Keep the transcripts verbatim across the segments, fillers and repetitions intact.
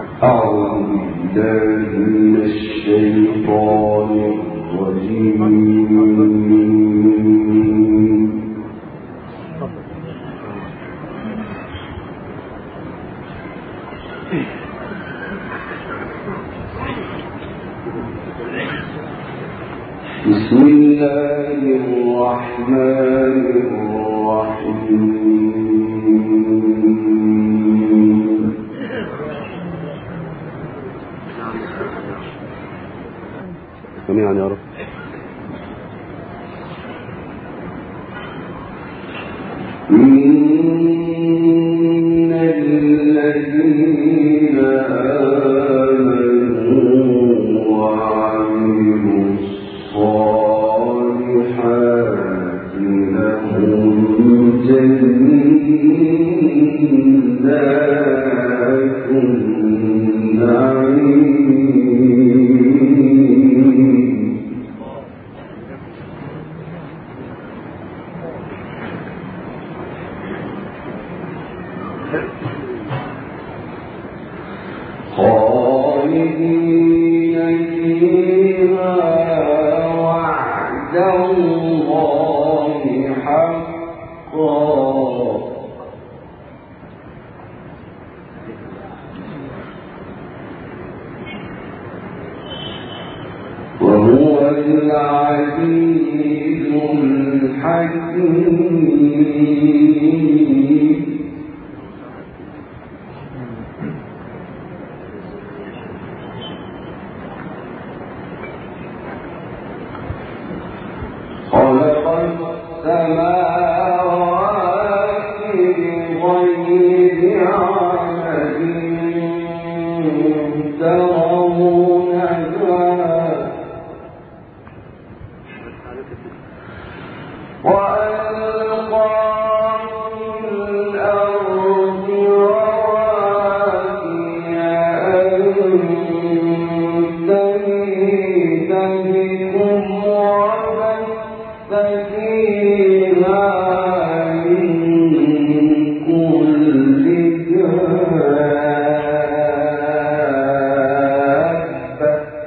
أعوذ بالله من الشيطان الرجيم. بسم الله الرحمن الرحيم. جميعا يا رب. إن الذين آمنوا وعملوا الصالحات لهم جنات النعيم خالدين فيها وعد الله حقا وهو العزيز الحكيم. خلق السماوات بغير عمد ترونها وألقى في الأرض رواسي أن تميد بكم وبث فيها من كل دابة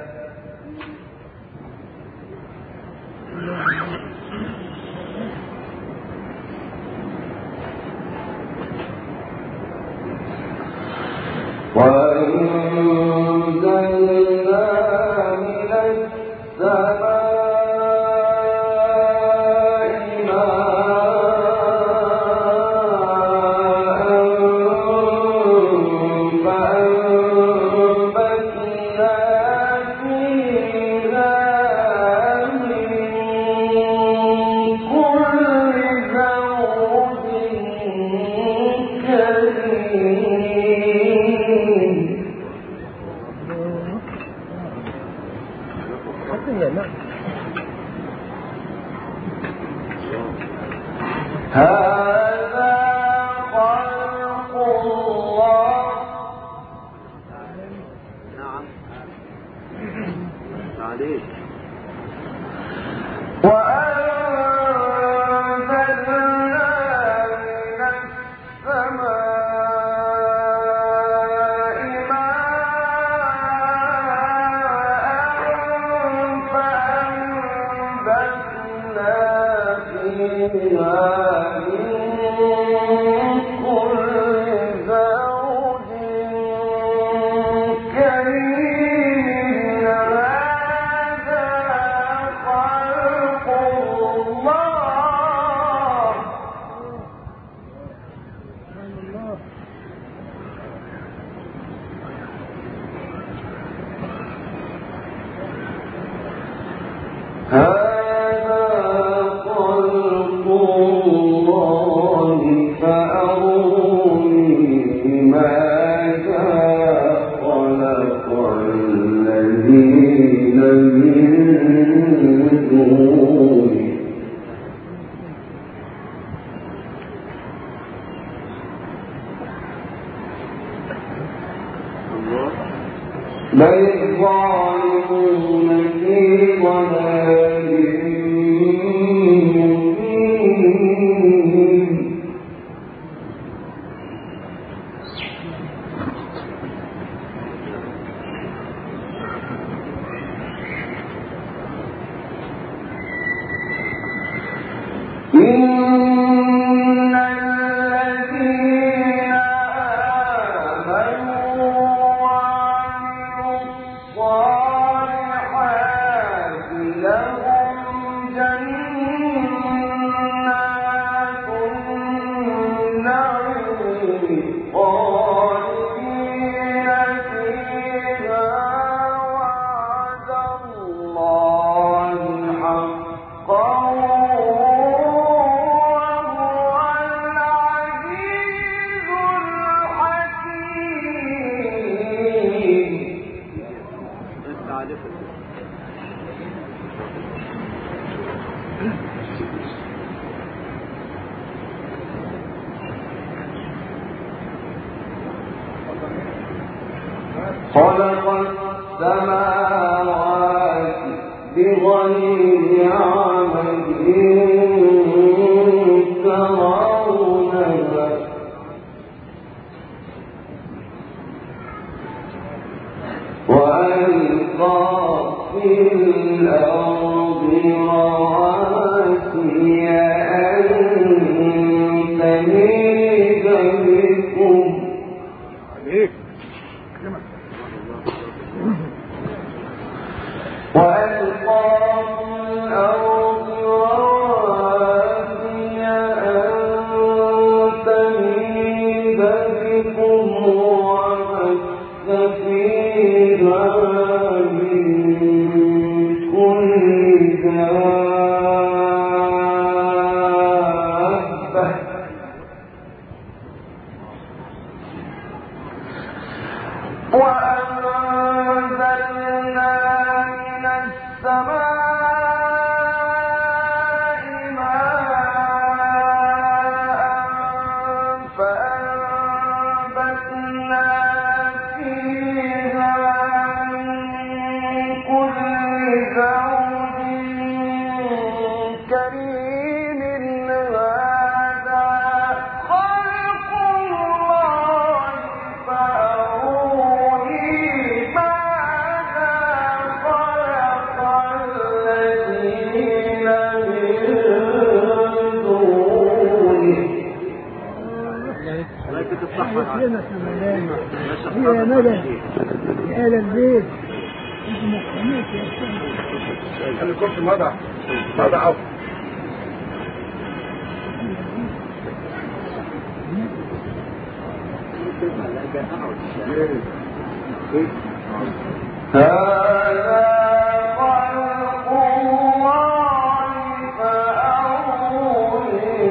وأنزلنا من السماء ماء فأنبتنا فيها من كل زوج كريم. هذا خلق الله. نعم عليك. وأنزلنا من السماء ماء فأنبتنا فيها من كل زوج كريم. هذا خلق الله. هذا خلق الله فأروني ماذا خلق الذين من دونه. بل الظالمون في ضلال مبين. خلق السماوات بغير عمد ترونها وألقى في الأرض رواسي أن تميد بكم وألقى في الأرض رواسي أن تميد بكم وبث فيها من كل دابة وأنزلنا من السماء ماء فأنبتنا فيها من كل زوج كريم هذا خلق الله فأروني ماذا خلق الذين من دونه هي مدى يا آل البيت خلي الكرسي مدى مدى عفو هذا خلق الله فأروني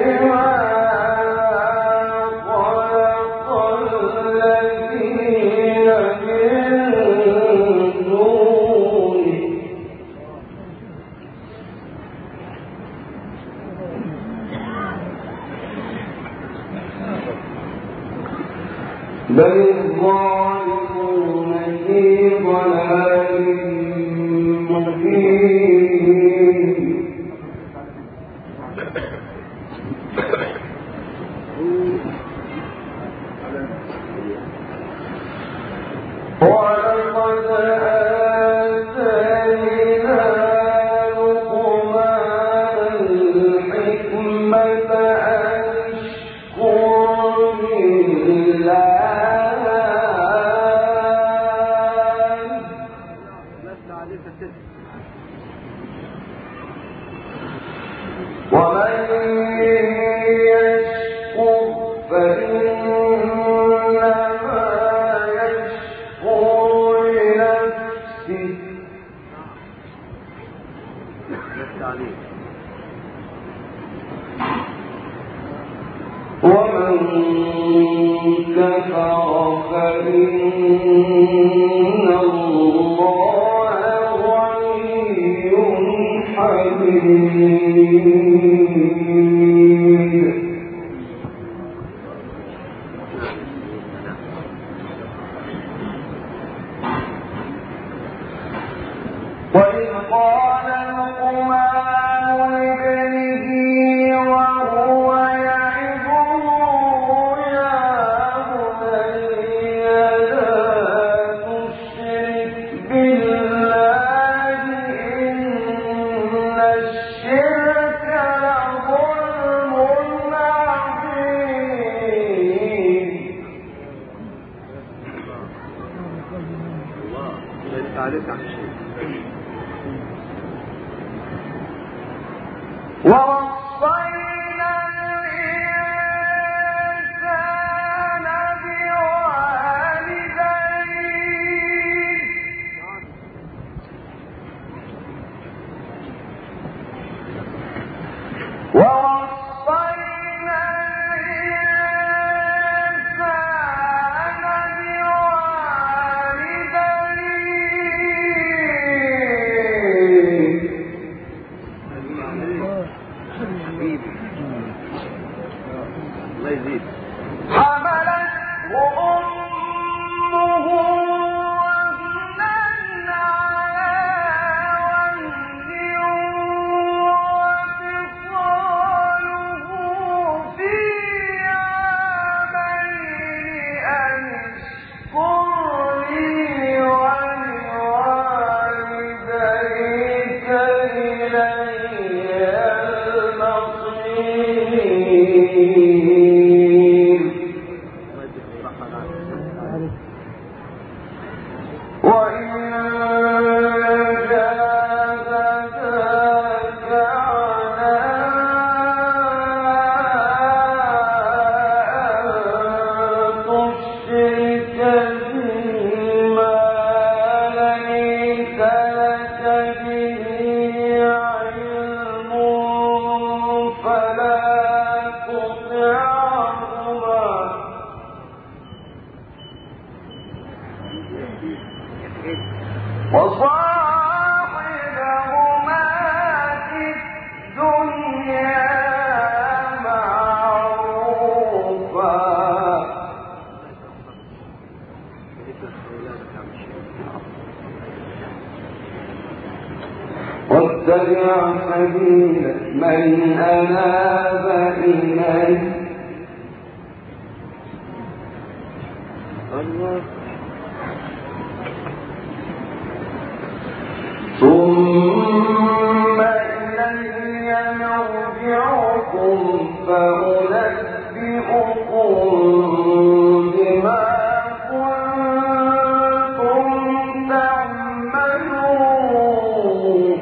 ماذا خلق الذين من دونه بل الظالمون في ضلال مبين ولقد آتينا لقمان الحكمة أن اشكر لله ومن يشكر فإنما يشكر لنفسه ومن كفر فإن الله غني حميد وإذ قال لقمان لابنه وهو يعظه يا بني لا تشرك بالله إن الشرك لظلم عظيم ووصينا الإنسان بوالديه ووصينا الإنسان بوالديه وصاحبهما في الدنيا معروفا واتبع سبيل من أناب إليه ثم إلي مرجعكم فأنبئكم بما كنتم تعملون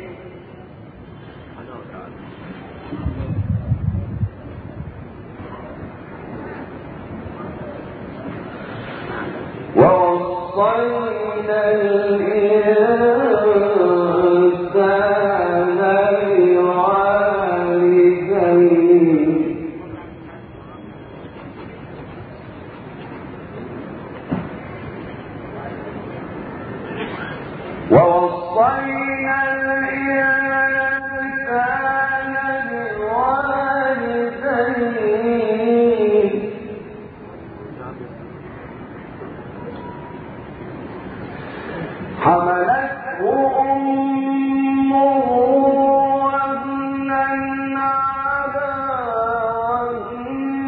ووصينا الإنسان بوالديه ووصينا الإنسان بوالديه حملته أمه وهنا على وهن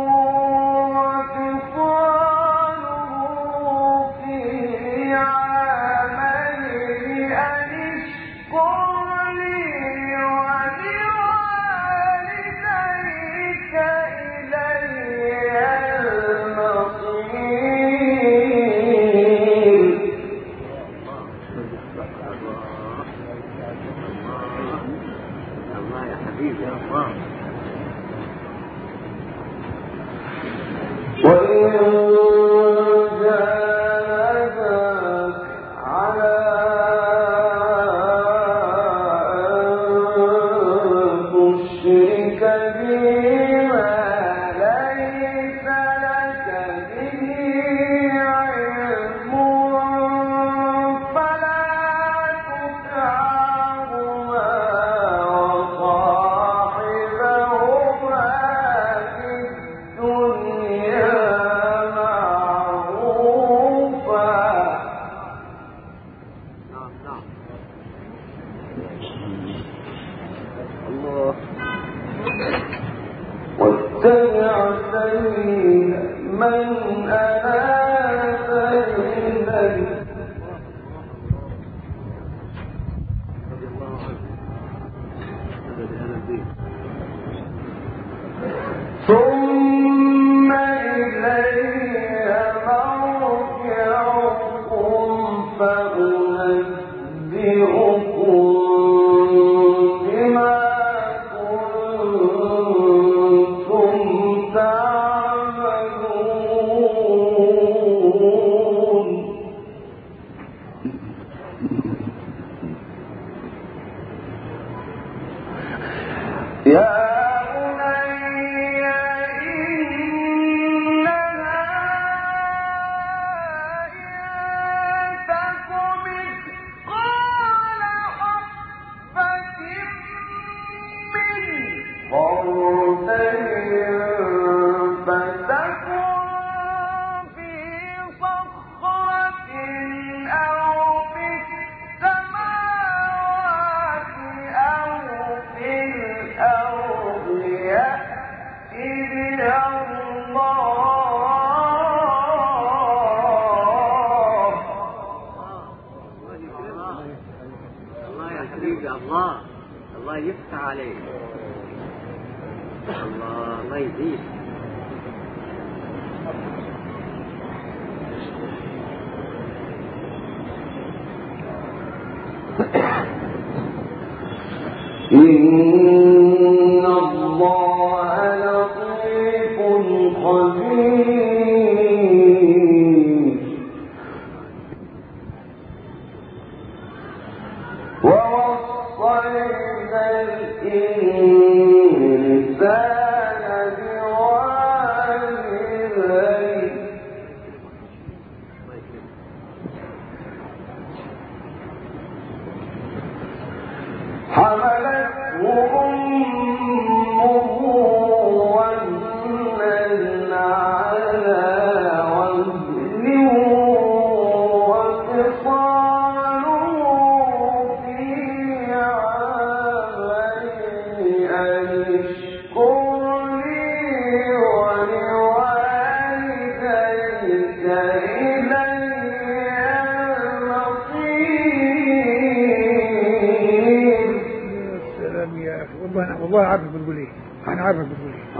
وفصاله في عامين أن اشكر لي ولوالديك إلي المصير. الله يا حبيبي الله. وإن جاهداك على أن تشرك بي ما ليس لك به علم فلا تطعهما وصاحبهما في الدنيا معروفا. نعم نعم الله. واتبع سبيل من أناب إليه رضي الله عنه. الذي أنا فيه. ثم إلي مرجعكم فأنبئكم بما كنتم تعملون. يا بني إنها إن تك مثقال حبة من خردل فتكن في صخرة أو في السماوات أو في الأرض يأتي بها الله. الله يكرمك. الله يا حبيبي الله. الله يفتح عليك. الله الله يزيد. إن الله لطيف خبير. ووصينا الإنسان بوالديه والله عارف بتقول ايه، انا عارف بتقول ايه.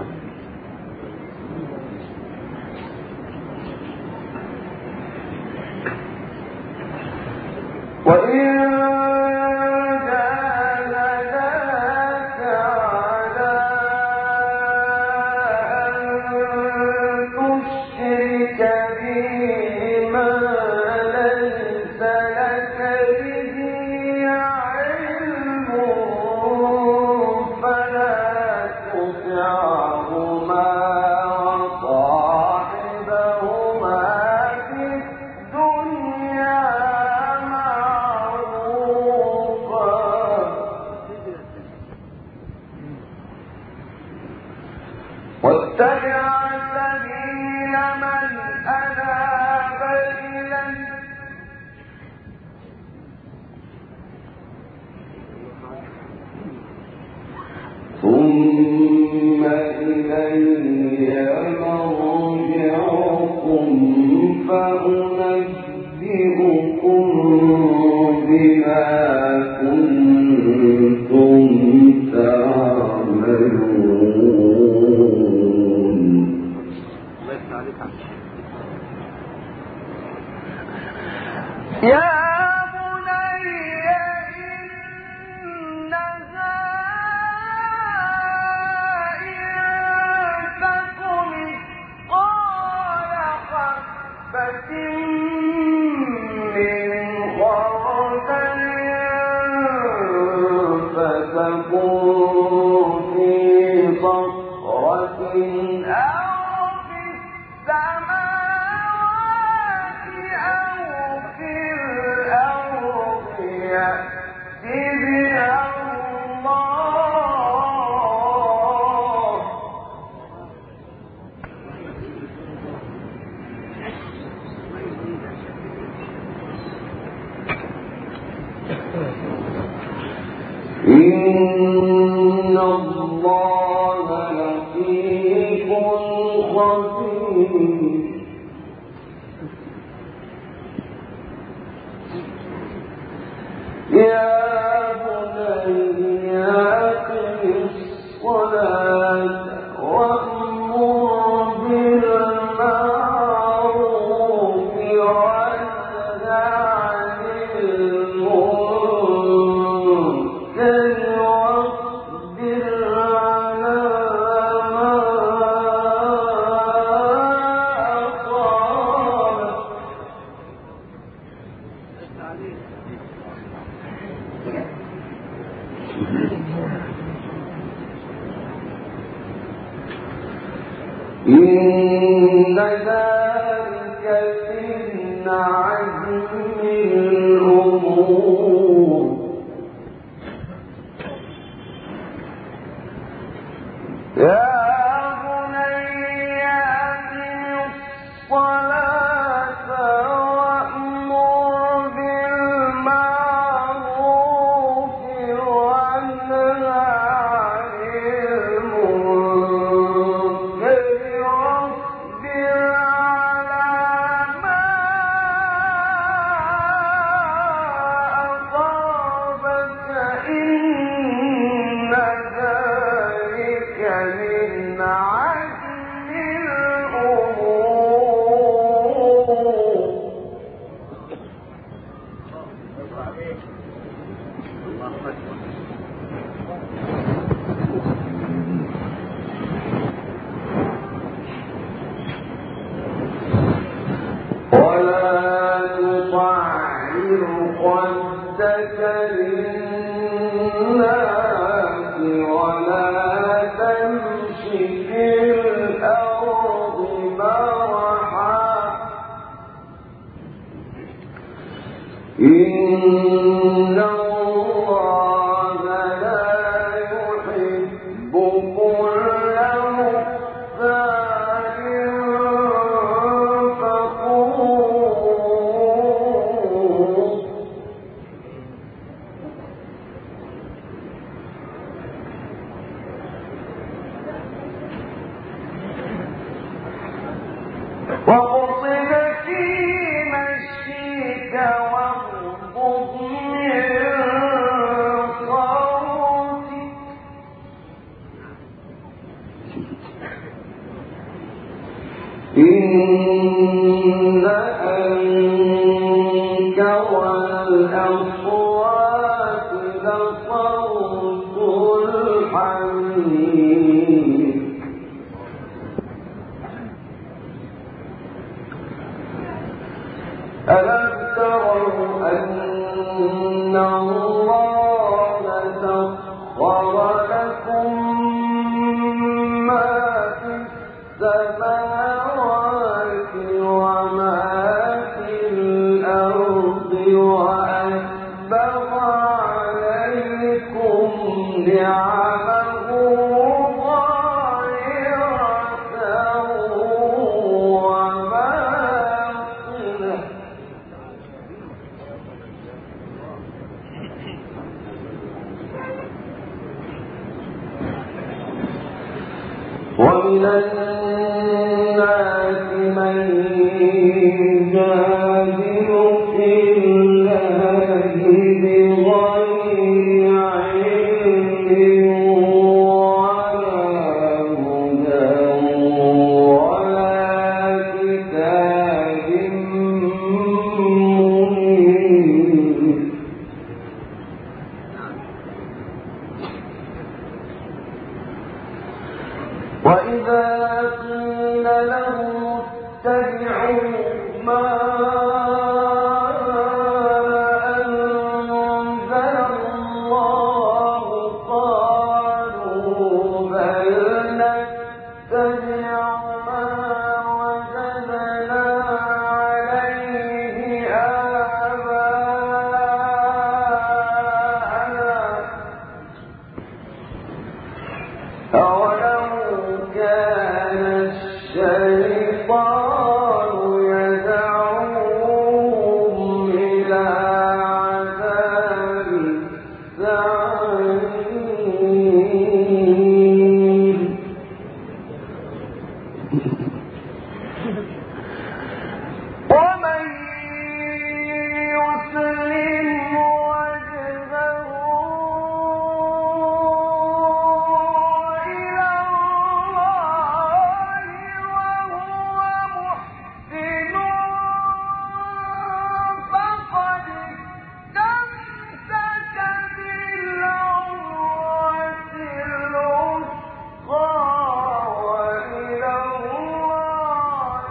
وإن واتبع سبيل من أناب إلي ثم إلي مرجعكم فأنبئكم بما كنتم تعملون. يا إن الله لطيف خبير. يا بني أقم الصلاة وأمر بالمعروف وانه عن المنكر واصبر على ما إن ذلك من عزم الأمور. يا بني أقم الصلاة وأمر بالمعروف وانه عن المنكر واصبر على ما أصابك إن ذلك من عزم الأمور. ولا تصعر خدك للناس ولا تمش في الأرض مرحا إن الله والأصوات لصوت الحميد ألم تروا أن الله سخر لكم ما في السماوات وما في الأرض وأسبغ عليكم نعمه ظاهرة وباطنة ومن الناس من يجادل في الله بغير علم ولا هدى ولا كتاب منير وإذا قيل لهم اتبعوا ما أنزل الله قالوا بل نتبع ما وجدنا عليه آباءنا أولو كان الشيطان يدعوهم إلى عذاب السعير ومن يسلم وجهه إلى الله وهو محسن فقد استمسك بالعروة الوثقى وإلى الله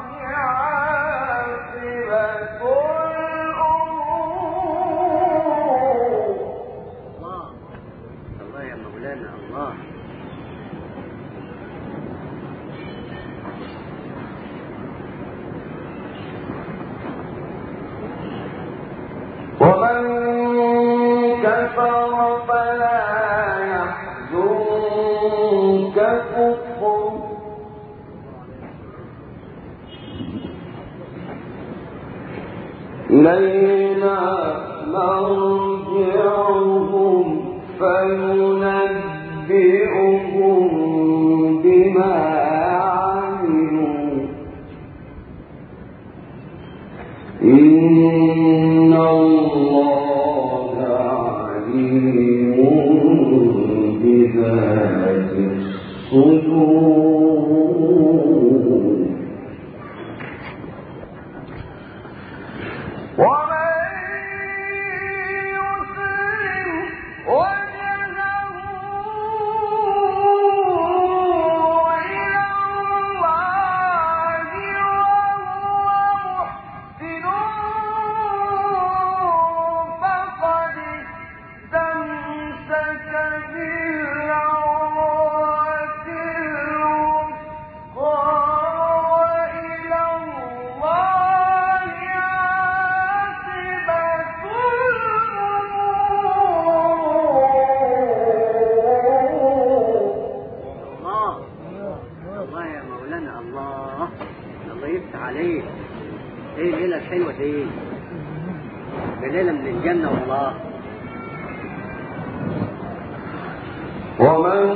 عاقبة الأمور الله الله يا مولانا الله. ومن كفر فلا يحزنك كفره إلينا مرجعهم فننبئهم بما عملوا إن الله عليم بذات الصدور ومن يسلم وجهه إلى الله وهو محسن فقد استمسك بالعروة الوثقى وإلى الله عاقبة الأمور. الله الله يا مولانا الله. الله يفتح عليك. ايه الليلة الحلوة دي؟ ده ليلة من الجنة والله. ومن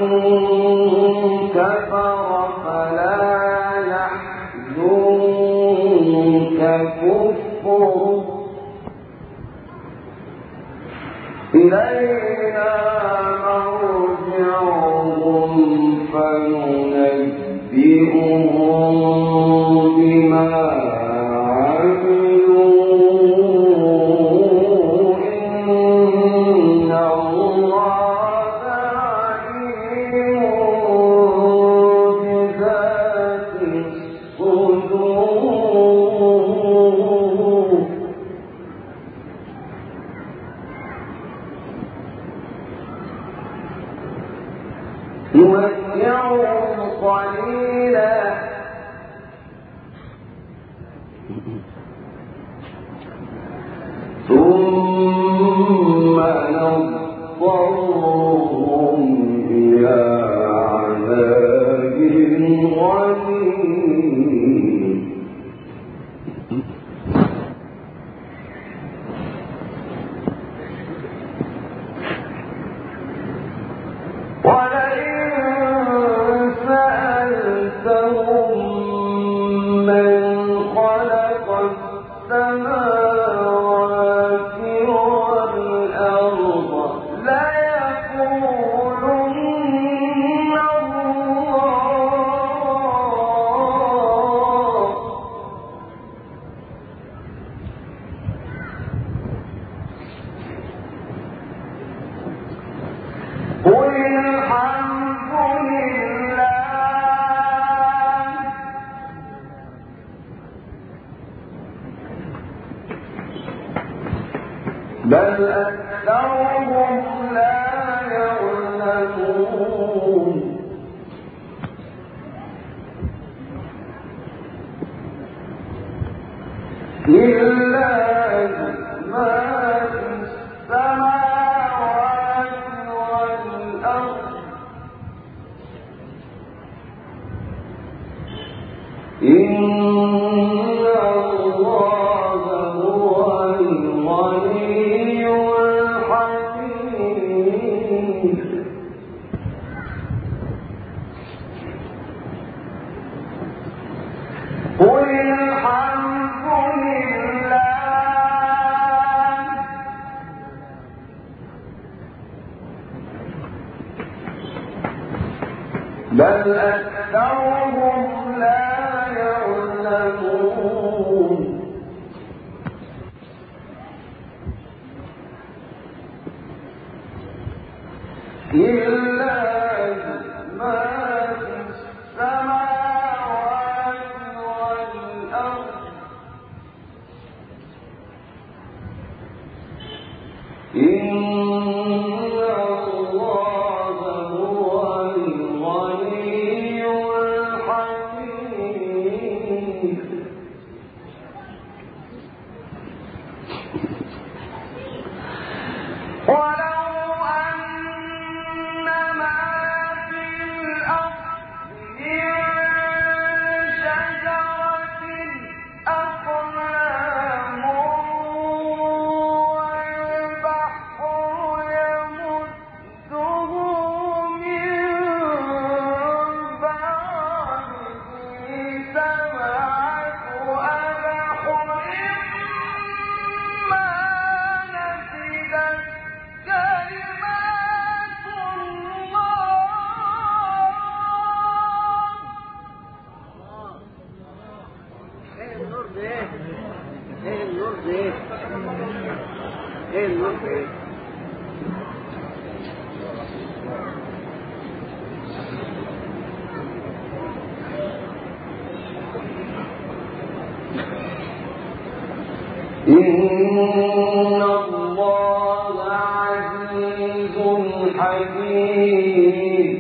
كفر فلا يحزنك كفره إلينا مرجعهم فننبئهم بما عملوا نمتعهم قليلا ثم نضطرهم إلى عذاب غليظ ولئن سألتهم من خلق السماوات والأرض ليقولن الله قل الحمد لله بل أكثرهم لا يعلمون لله ما في السماوات والأرض إن الله هو الغني الحميد قل الحمد لله بل أكثرهم لا يعلمون لله ما في السماوات والأرض إن الله هو الغني الحميد ولو أن ما في الأرض من شجرة أقلام والبحر يمده من بعده سبعة أبحر ما نفدت كلمات الله. ايه النور ده؟ ايه النور ده؟ ايه النور ده؟ إن الله عزيز حكيم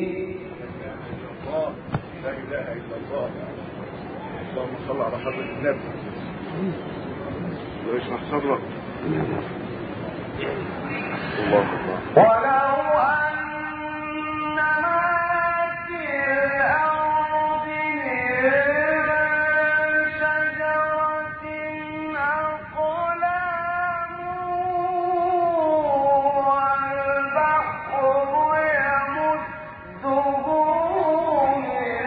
لا اله الا الله اللهم صل على حضرة النبي ويشرح صدرك الله اكبر ولو أن ما في الأرض من شجرة أقلام والبحر يمده من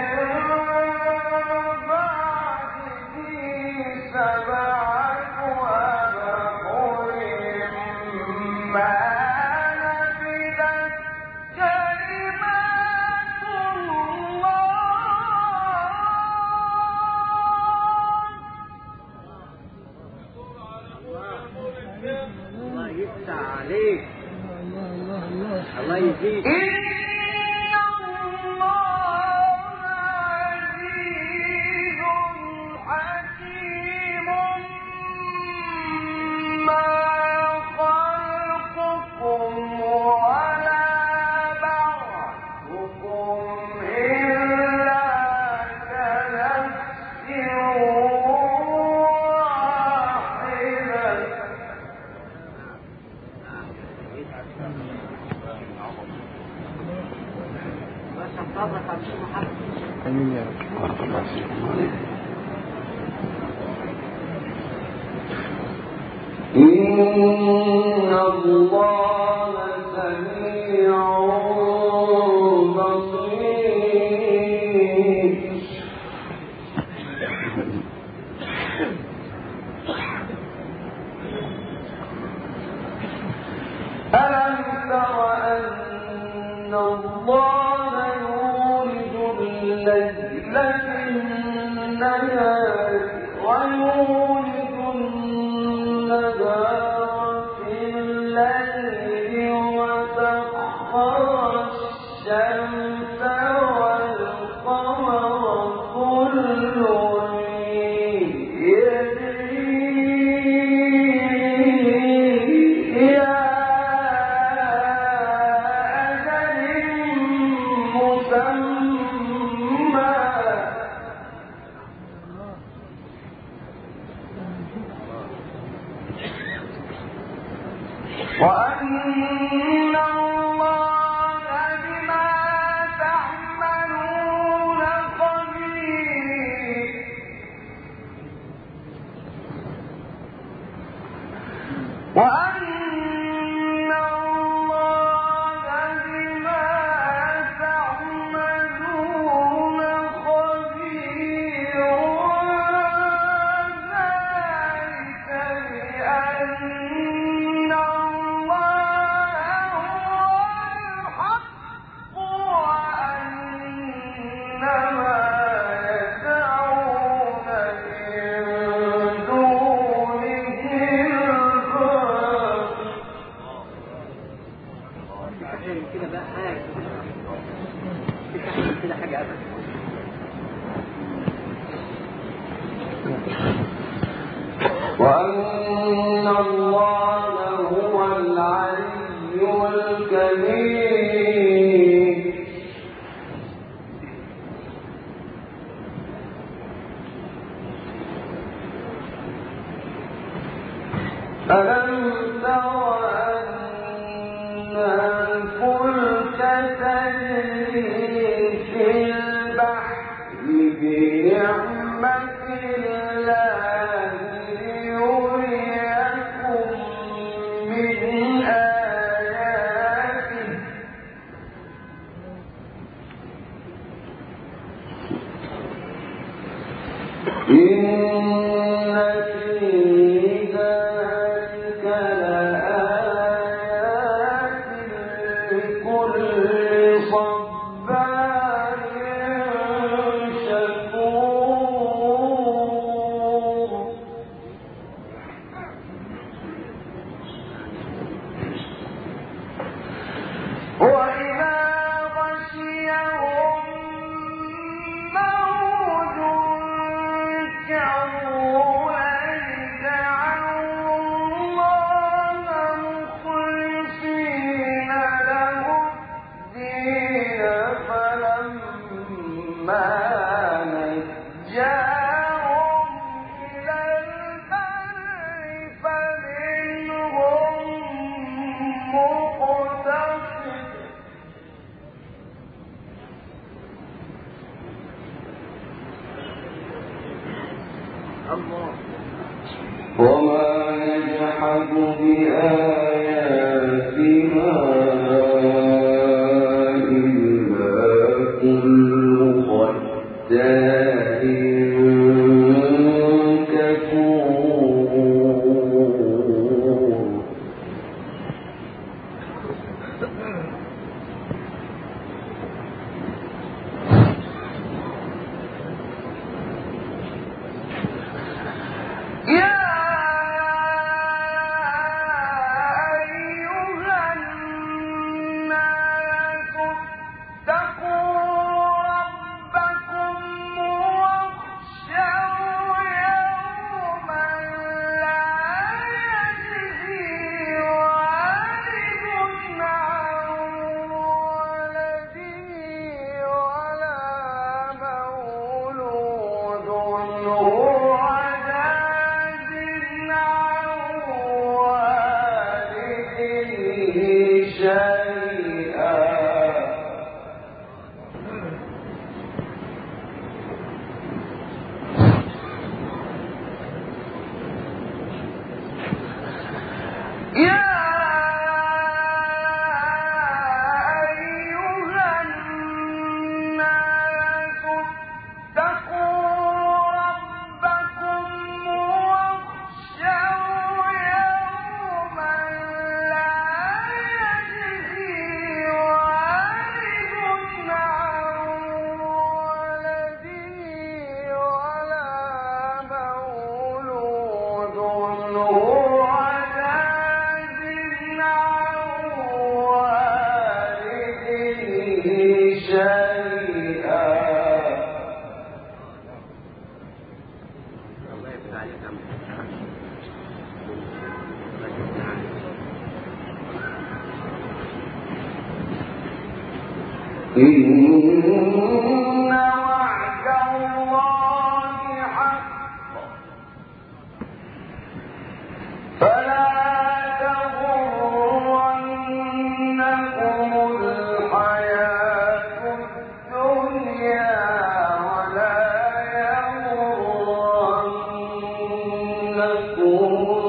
بعده سبعة أبحر ما نفدت كلمات الله. الله يفتح عليك. الله الله الله الله يزيد. إن الله عزيز حكيم ما خلقكم ولا بعثكم امين يا رب. إن الله سميع بصير. ألم تر أن الله يولد الليل في النهار ويولد النهار في الليل وسخر الشمس والقمر كل وأن الله بما تعملون خبير. وأن الله بما تعملون خبير. ذلك بأن وأن الله هو العلي الكبير. ألم تر أن الفلك تجري في البحر بنعمة الله ليريكم من آياته. إن في ذلك لآيات لكل صبار شكور. وإذا غشيهم موج كالظلل دعوا الله مخلصين له الدين فلما نجاهم إلى البر فمنهم مقتصد وما يجحد بآياتنا إلا كل ختار كفور. يا إن وعد الله حق فلا تغرنكم الحياة الدنيا ولا يغرنكم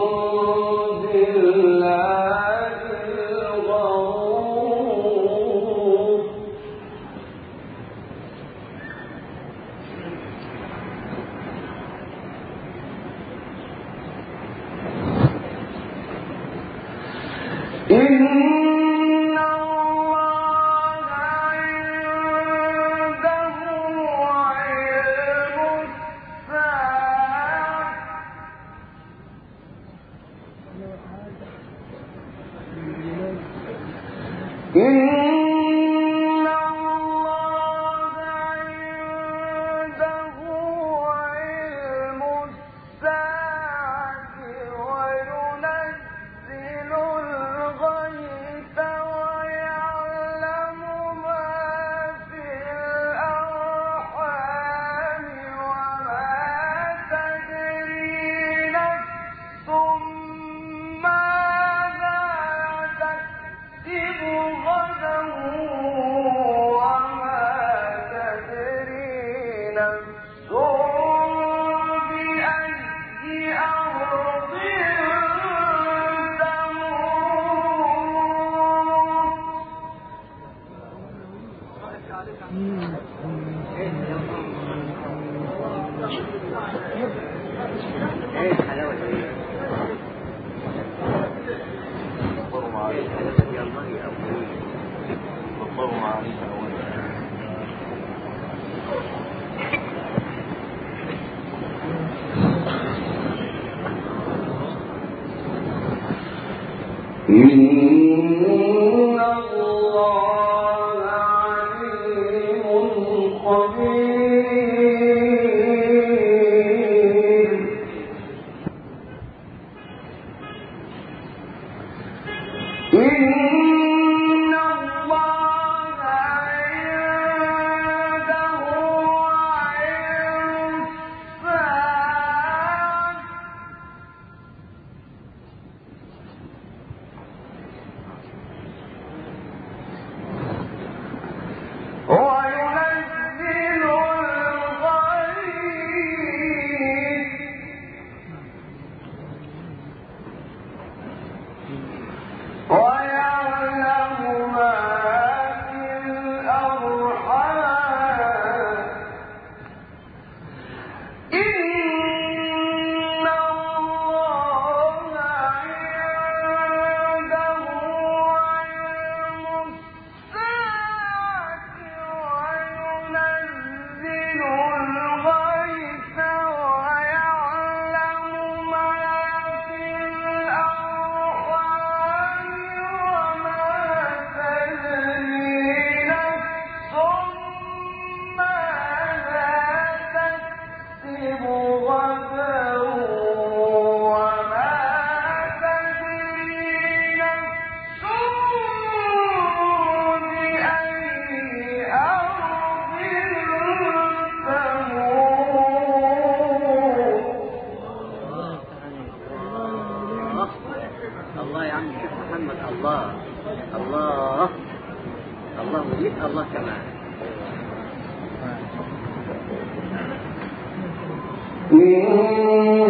بالله الغرور. إن الله عنده علم الساعة إن الله عنده علم الساعة وينزل الغيث ويعلم ما في الأرحام وما تدري نفس ماذا تكسب غدا وما تدري نفس بأي أرض ايه الحلاوه دي؟ ايه الحلاوه دي يا الله يا ابوي؟ الله عليك إن الله عليم خبير. إن الله عنده علم الساعة وينزل الغيث ويعلم ما في الأرحام إن الله عنده علم الساعة وينزل الغيث ويعلم ما في الأرحام وما تدري نفس ماذا تكسب غدا وما تدري نفس بأي أرض تموت. الله يا عم الشيخ محمد. الله الله الله وليك الله كمان. إن